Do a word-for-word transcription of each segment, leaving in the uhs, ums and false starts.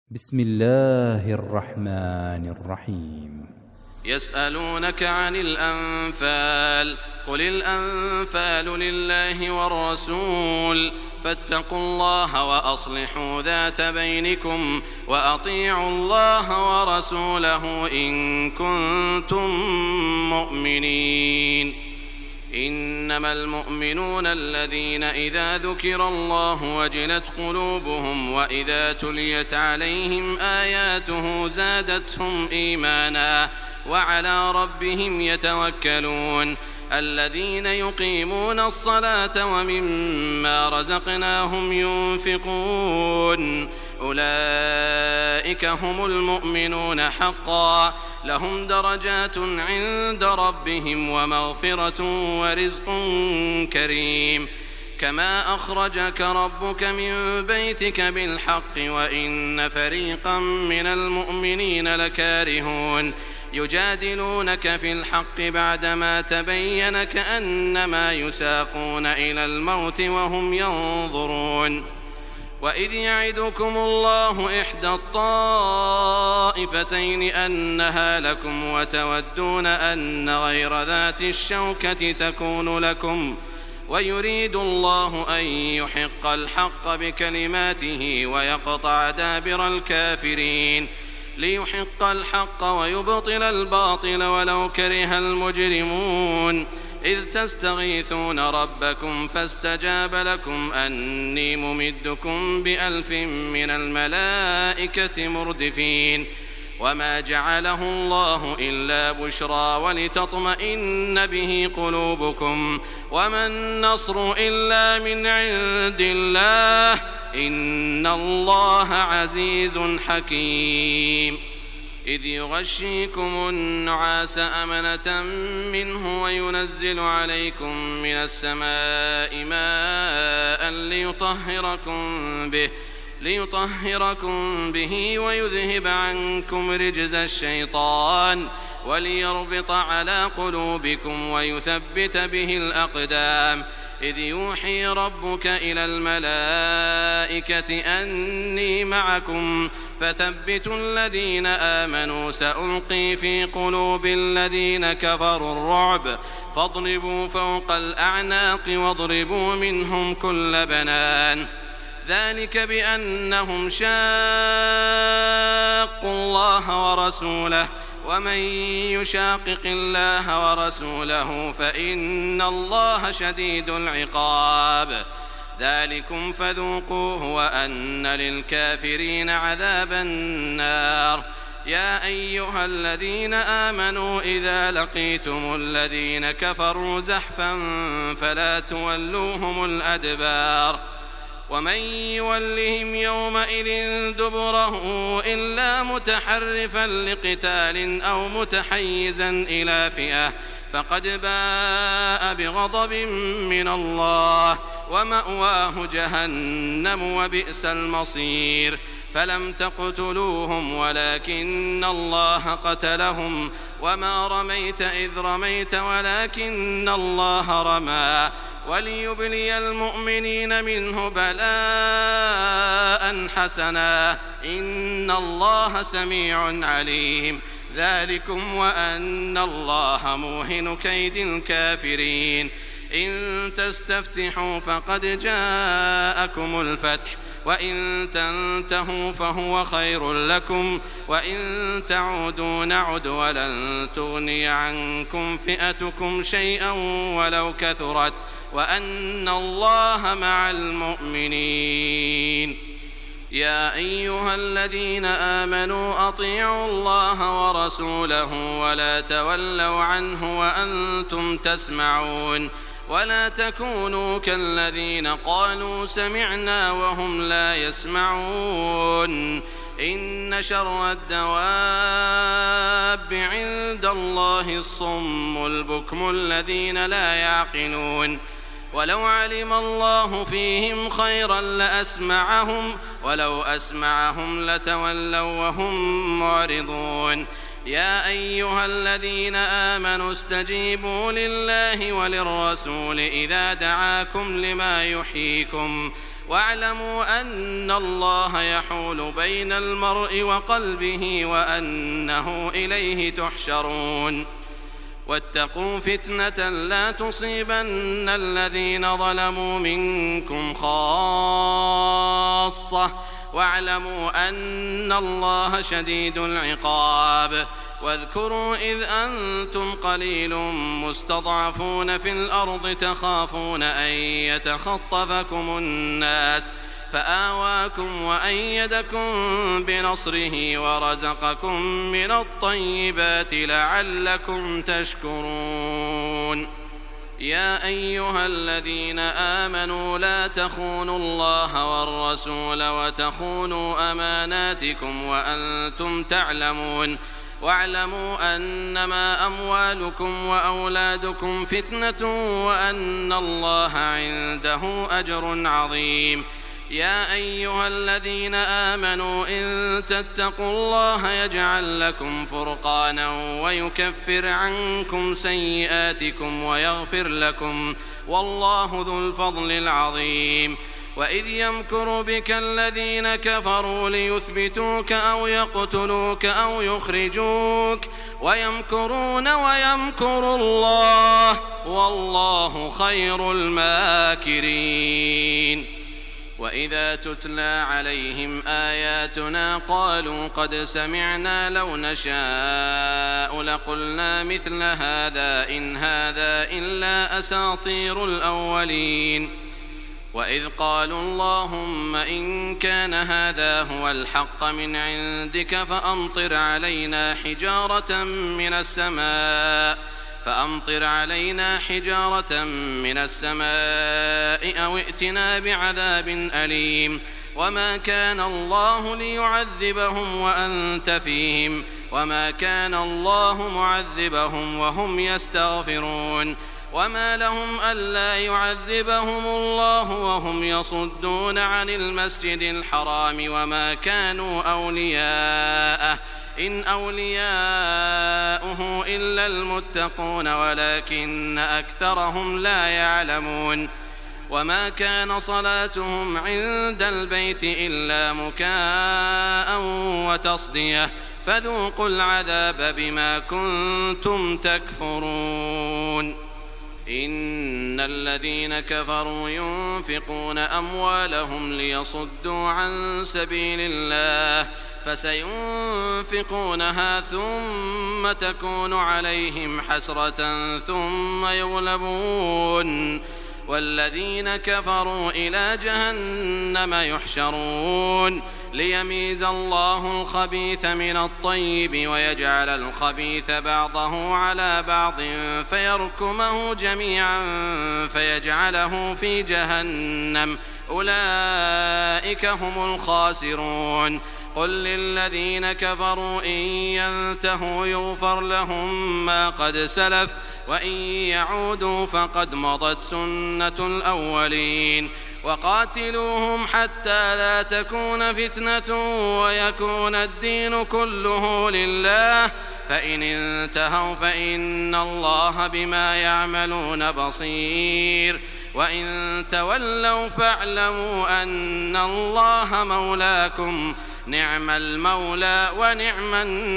بسم الله الرحمن الرحيم. يسألونك عن الأنفال قل الأنفال لله والرسول فاتقوا الله وأصلحوا ذات بينكم وأطيعوا الله ورسوله إن كنتم مؤمنين. إنما المؤمنون الذين إذا ذكر الله وجلت قلوبهم وإذا تليت عليهم آياته زادتهم إيمانا وعلى ربهم يتوكلون. الذين يقيمون الصلاة ومما رزقناهم ينفقون أولئك هم المؤمنون حقا لهم درجات عند ربهم ومغفرة ورزق كريم. كما أخرجك ربك من بيتك بالحق وإن فريقا من المؤمنين لكارهون يجادلونك في الحق بعدما تبين كأنما يساقون إلى الموت وهم ينظرون. وإذ يعدكم الله إحدى الطائفتين أنها لكم وتودون أن غير ذات الشوكة تكون لكم ويريد الله أن يحق الحق بكلماته ويقطع دابر الكافرين ليحق الحق ويبطل الباطل ولو كره المجرمون. إذ تستغيثون ربكم فاستجاب لكم أني ممدكم بألف من الملائكة مردفين. وما جعله الله إلا بشرى ولتطمئن به قلوبكم وما النصر إلا من عند الله إن الله عزيز حكيم. إذ يغشيكم النعاس أمنة منه وينزل عليكم من السماء ماء ليطهركم به ليطهركم به ويذهب عنكم رجز الشيطان وليربط على قلوبكم ويثبت به الأقدام. إذ يوحي ربك إلى الملائكة أني معكم فثبتوا الذين آمنوا سألقي في قلوب الذين كفروا الرعب فاضربوا فوق الأعناق واضربوا منهم كل بنان. ذلك بأنهم شاقوا الله ورسوله ومن يشاقق الله ورسوله فإن الله شديد العقاب. ذلكم فذوقوه وأن للكافرين عذاب النار. يا أيها الذين آمنوا إذا لقيتم الذين كفروا زحفا فلا تولوهم الأدبار. ومن يولهم يومئذ دبره إلا متحرفا لقتال أو متحيزا إلى فئة فقد باء بغضب من الله ومأواه جهنم وبئس المصير. فلم تقتلوهم ولكن الله قتلهم وما رميت إذ رميت ولكن الله رمى وليبلي المؤمنين منه بلاء حسنا إن الله سميع عليم. ذلكم وأن الله موهن كيد الكافرين. إن تستفتحوا فقد جاءكم الفتح وإن تنتهوا فهو خير لكم وإن تعودوا نعد ولن تغني عنكم فئتكم شيئا ولو كثرت وأن الله مع المؤمنين. يا أيها الذين آمنوا أطيعوا الله ورسوله ولا تولوا عنه وأنتم تسمعون ولا تكونوا كالذين قالوا سمعنا وهم لا يسمعون. إن شر الدواب عند الله الصم البكم الذين لا يعقلون. ولو علم الله فيهم خيرا لأسمعهم ولو أسمعهم لتولوا وهم معرضون. يا أيها الذين آمنوا استجيبوا لله وللرسول إذا دعاكم لما يحييكم واعلموا أن الله يحول بين المرء وقلبه وأنه إليه تحشرون واتقوا فتنة لا تصيبن الذين ظلموا منكم خاصة واعلموا أن الله شديد العقاب واذكروا إذ أنتم قليل مستضعفون في الأرض تخافون أن يتخطفكم الناس فآواكم وأيدكم بنصره ورزقكم من الطيبات لعلكم تشكرون يا أيها الذين آمنوا لا تخونوا الله والرسول وتخونوا أماناتكم وأنتم تعلمون واعلموا أنما أموالكم وأولادكم فتنة وأن الله عنده أجر عظيم يا أيها الذين آمنوا إن تتقوا الله يجعل لكم فرقانا ويكفر عنكم سيئاتكم ويغفر لكم والله ذو الفضل العظيم وإذ يمكر بك الذين كفروا ليثبتوك أو يقتلوك أو يخرجوك ويمكرون ويمكر الله والله خير الماكرين وإذا تتلى عليهم آياتنا قالوا قد سمعنا لو نشاء لقلنا مثل هذا إن هذا إلا أساطير الأولين وإذ قالوا اللهم إن كان هذا هو الحق من عندك فأمطر علينا حجارة من السماء فأمطر علينا حجارة من السماء أو ائتنا بعذاب أليم وما كان الله ليعذبهم وأنت فيهم وما كان الله معذبهم وهم يستغفرون وما لهم ألا يعذبهم الله وهم يصدون عن المسجد الحرام وما كانوا أولياءه إن أولياؤه إلا المتقون ولكن أكثرهم لا يعلمون وما كان صلاتهم عند البيت إلا مكاء وتصدية فذوقوا العذاب بما كنتم تكفرون إن الذين كفروا ينفقون أموالهم ليصدوا عن سبيل الله فسينفقونها ثم تكون عليهم حسرة ثم يغلبون والذين كفروا إلى جهنم يحشرون ليميز الله الخبيث من الطيب ويجعل الخبيث بعضه على بعض فيركمه جميعا فيجعله في جهنم أولئك هم الخاسرون قل للذين كفروا إن ينتهوا يغفر لهم ما قد سلف وإن يعودوا فقد مضت سنة الأولين وقاتلوهم حتى لا تكون فتنة ويكون الدين كله لله فإن انتهوا فإن الله بما يعملون بصير وإن تولوا فاعلموا أن الله مولاكم نعم المولى ونعم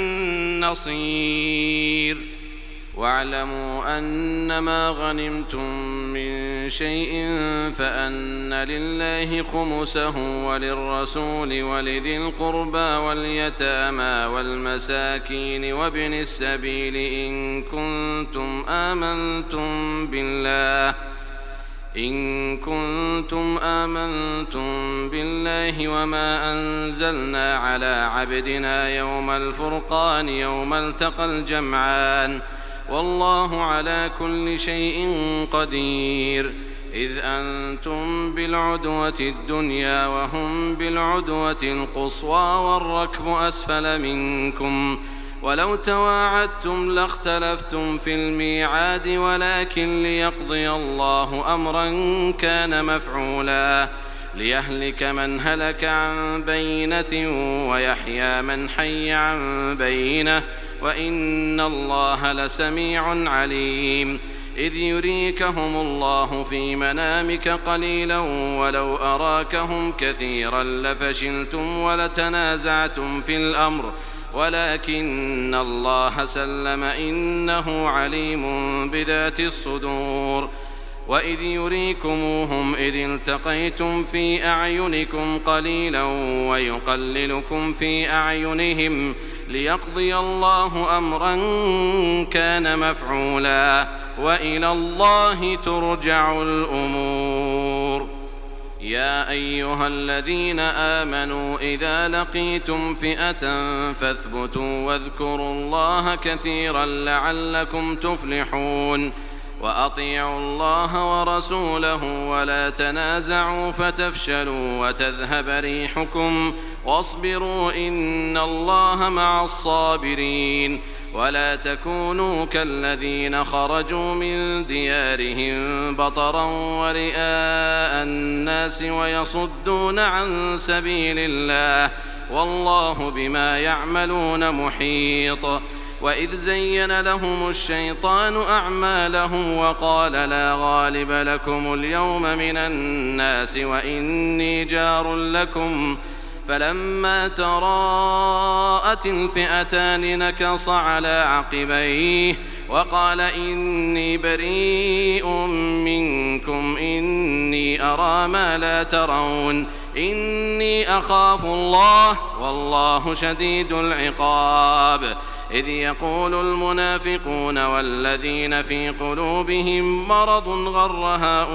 النصير واعلموا أنما غنمتم من شيء فأن لله خمسه وللرسول ولذي القربى واليتامى والمساكين وابن السبيل إن كنتم آمنتم بالله إن كنتم آمنتم بالله وما أنزلنا على عبدنا يوم الفرقان يوم التقى الجمعان والله على كل شيء قدير إذ أنتم بالعدوة الدنيا وهم بالعدوة القصوى والركب أسفل منكم ولو تواعدتم لاختلفتم في الميعاد ولكن ليقضي الله أمرا كان مفعولا ليهلك من هلك عن بينة ويحيى من حي عن بينة وإن الله لسميع عليم إذ يريكهم الله في منامك قليلا ولو أراكهم كثيرا لفشلتم ولتنازعتم في الأمر ولكن الله سلم إنه عليم بذات الصدور. وإذ يريكموهم إذ التقيتم في أعينكم قليلا ويقللكم في أعينهم ليقضي الله أمرا كان مفعولا وإلى الله ترجع الأمور. يا أيها الذين آمنوا إذا لقيتم فئة فاثبتوا واذكروا الله كثيرا لعلكم تفلحون. وأطيعوا الله ورسوله ولا تنازعوا فتفشلوا وتذهب ريحكم واصبروا إن الله مع الصابرين. ولا تكونوا كالذين خرجوا من ديارهم بطرا ورئاء الناس ويصدون عن سبيل الله والله بما يعملون محيط. وإذ زين لهم الشيطان أعمالهم وقال لا غالب لكم اليوم من الناس وإني جار لكم فلما تراءت الفئتان نكص على عقبيه وقال إني بريء منكم إني أرى ما لا ترون إني أخاف الله والله شديد العقاب. إذ يقول المنافقون والذين في قلوبهم مرض غر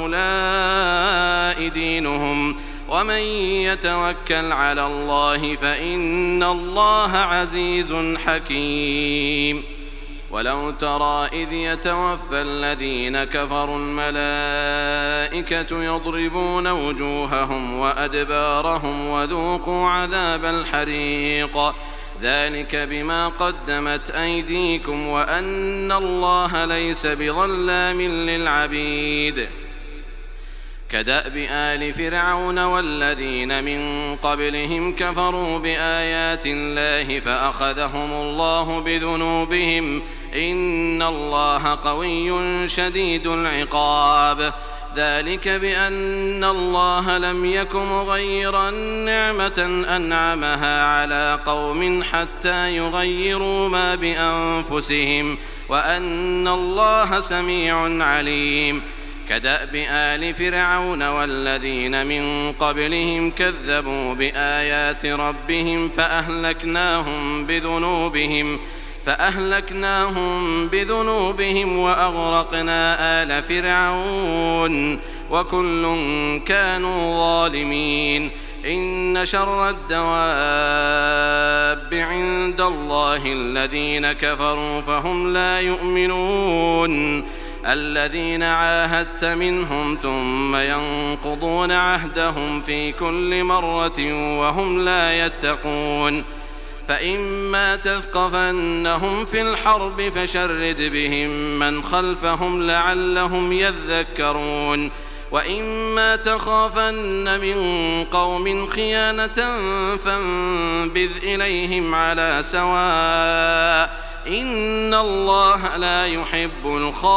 هؤلاء دينهم ومن يتوكل على الله فإن الله عزيز حكيم. ولو ترى إذ يتوفى الذين كفروا الملائكة يضربون وجوههم وأدبارهم وذوقوا عذاب الحريق ذلك بما قدمت أيديكم وأن الله ليس بظلام للعبيد. كدأب آل فرعون والذين من قبلهم كفروا بآيات الله فأخذهم الله بذنوبهم إن الله قوي شديد العقاب. ذلك بأن الله لم يك مغيرا نعمة أنعمها على قوم حتى يغيروا ما بأنفسهم وأن الله سميع عليم. كدأب آل فرعون والذين من قبلهم كذبوا بآيات ربهم فأهلكناهم بذنوبهم فأهلكناهم بذنوبهم وأغرقنا آل فرعون وكل كانوا ظالمين. إن شر الدواب عند الله الذين كفروا فهم لا يؤمنون الذين عاهدت منهم ثم ينقضون عهدهم في كل مرة وهم لا يتقون. فإما تثقفنهم في الحرب فشرد بهم من خلفهم لعلهم يذكرون. وإما تخافن من قوم خيانة فانبذ إليهم على سواء إن الله لا يحب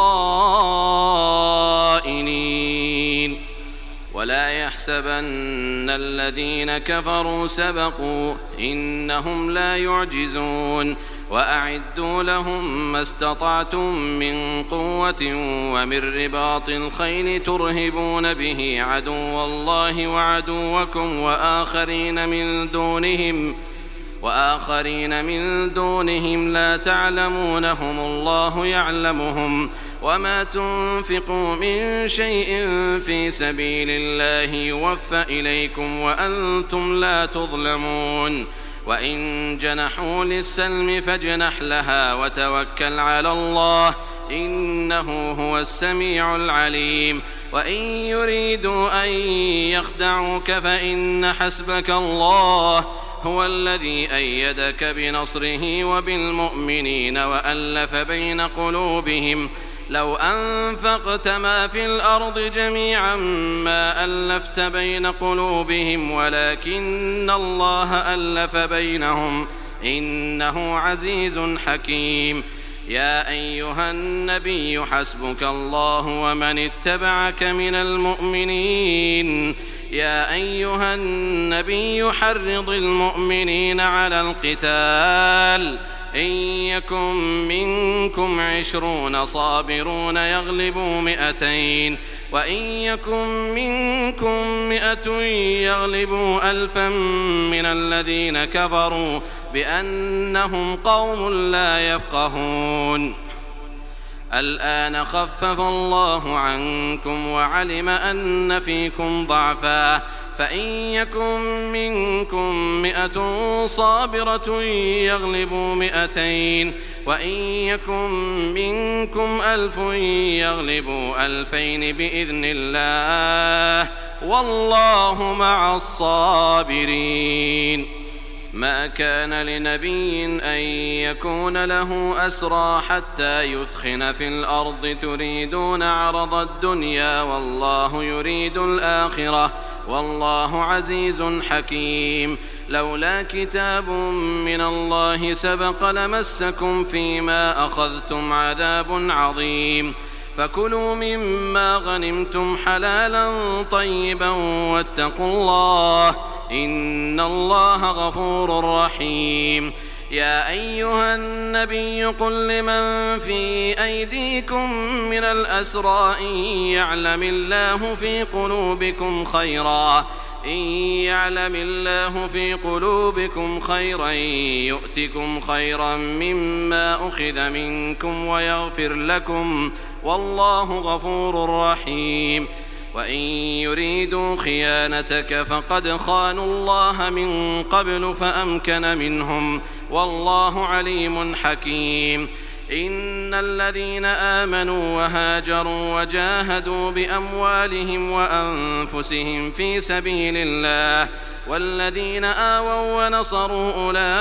الخائنين. ولا يحسبن الذين كفروا سبقوا إنهم لا يعجزون. وأعدوا لهم ما استطعتم من قوة ومن رباط الخيل ترهبون به عدو الله وعدوكم وآخرين من دونهم وآخرين من دونهم لا تعلمونهم الله يعلمهم. وما تنفقوا من شيء في سبيل الله يوفى إليكم وأنتم لا تظلمون. وإن جنحوا للسلم فاجنح لها وتوكل على الله إنه هو السميع العليم. وإن يريدوا أن يخدعوك فإن حسبك الله هو الذي أيدك بنصره وبالمؤمنين وألف بين قلوبهم لو أنفقت ما في الأرض جميعا ما ألفت بين قلوبهم ولكن الله ألف بينهم إنه عزيز حكيم. يا أيها النبي حسبك الله ومن اتبعك من المؤمنين يا أيها النبي حرض المؤمنين على القتال إن يكن منكم عشرون صابرون يغلبوا مئتين وإن يكن منكم مئة يغلبوا ألفا من الذين كفروا بأنهم قوم لا يفقهون الآن خفف الله عنكم وعلم أن فيكم ضعفا فإن يكن منكم مئة صابرة يغلبوا مئتين وإن يكن منكم ألف يغلبوا ألفين بإذن الله والله مع الصابرين ما كان لنبي أن يكون له أسرى حتى يثخن في الأرض تريدون عرض الدنيا والله يريد الآخرة والله عزيز حكيم لولا كتاب من الله سبق لمسكم فيما أخذتم عذاب عظيم فكلوا مما غنمتم حلالا طيبا واتقوا الله إن الله غفور رحيم يا أيها النبي قل لمن في أيديكم من الأسرى إن يعلم الله في قلوبكم خيرا إن يعلم الله في قلوبكم خيرا يؤتكم خيرا مما أخذ منكم ويغفر لكم والله غفور رحيم وإن يريدوا خيانتك فقد خانوا الله من قبل فأمكن منهم والله عليم حكيم إن الذين آمنوا وهاجروا وجاهدوا بأموالهم وأنفسهم في سبيل الله والذين آووا ونصروا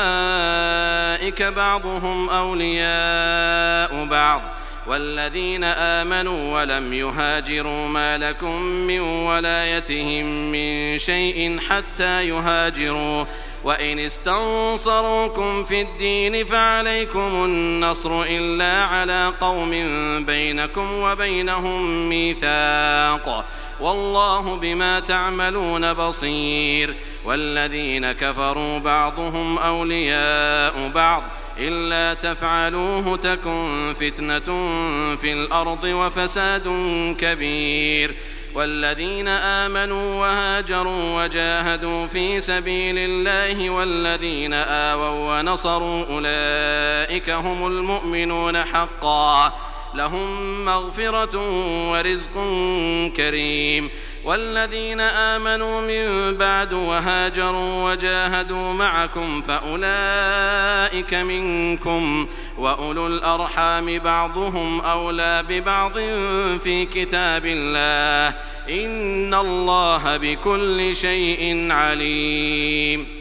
أولئك بعضهم أولياء بعض والذين آمنوا ولم يهاجروا ما لكم من ولايتهم من شيء حتى يهاجروا وإن استنصروكم في الدين فعليكم النصر إلا على قوم بينكم وبينهم ميثاق والله بما تعملون بصير والذين كفروا بعضهم أولياء بعض إلا تفعلوه تكن فتنة في الأرض وفساد كبير والذين آمنوا وهاجروا وجاهدوا في سبيل الله والذين آووا ونصروا أولئك هم المؤمنون حقا لهم مغفرة ورزق كريم والذين آمنوا من بعد وهاجروا وجاهدوا معكم فأولئك منكم وأولو الأرحام بعضهم أولى ببعض في كتاب الله إن الله بكل شيء عليم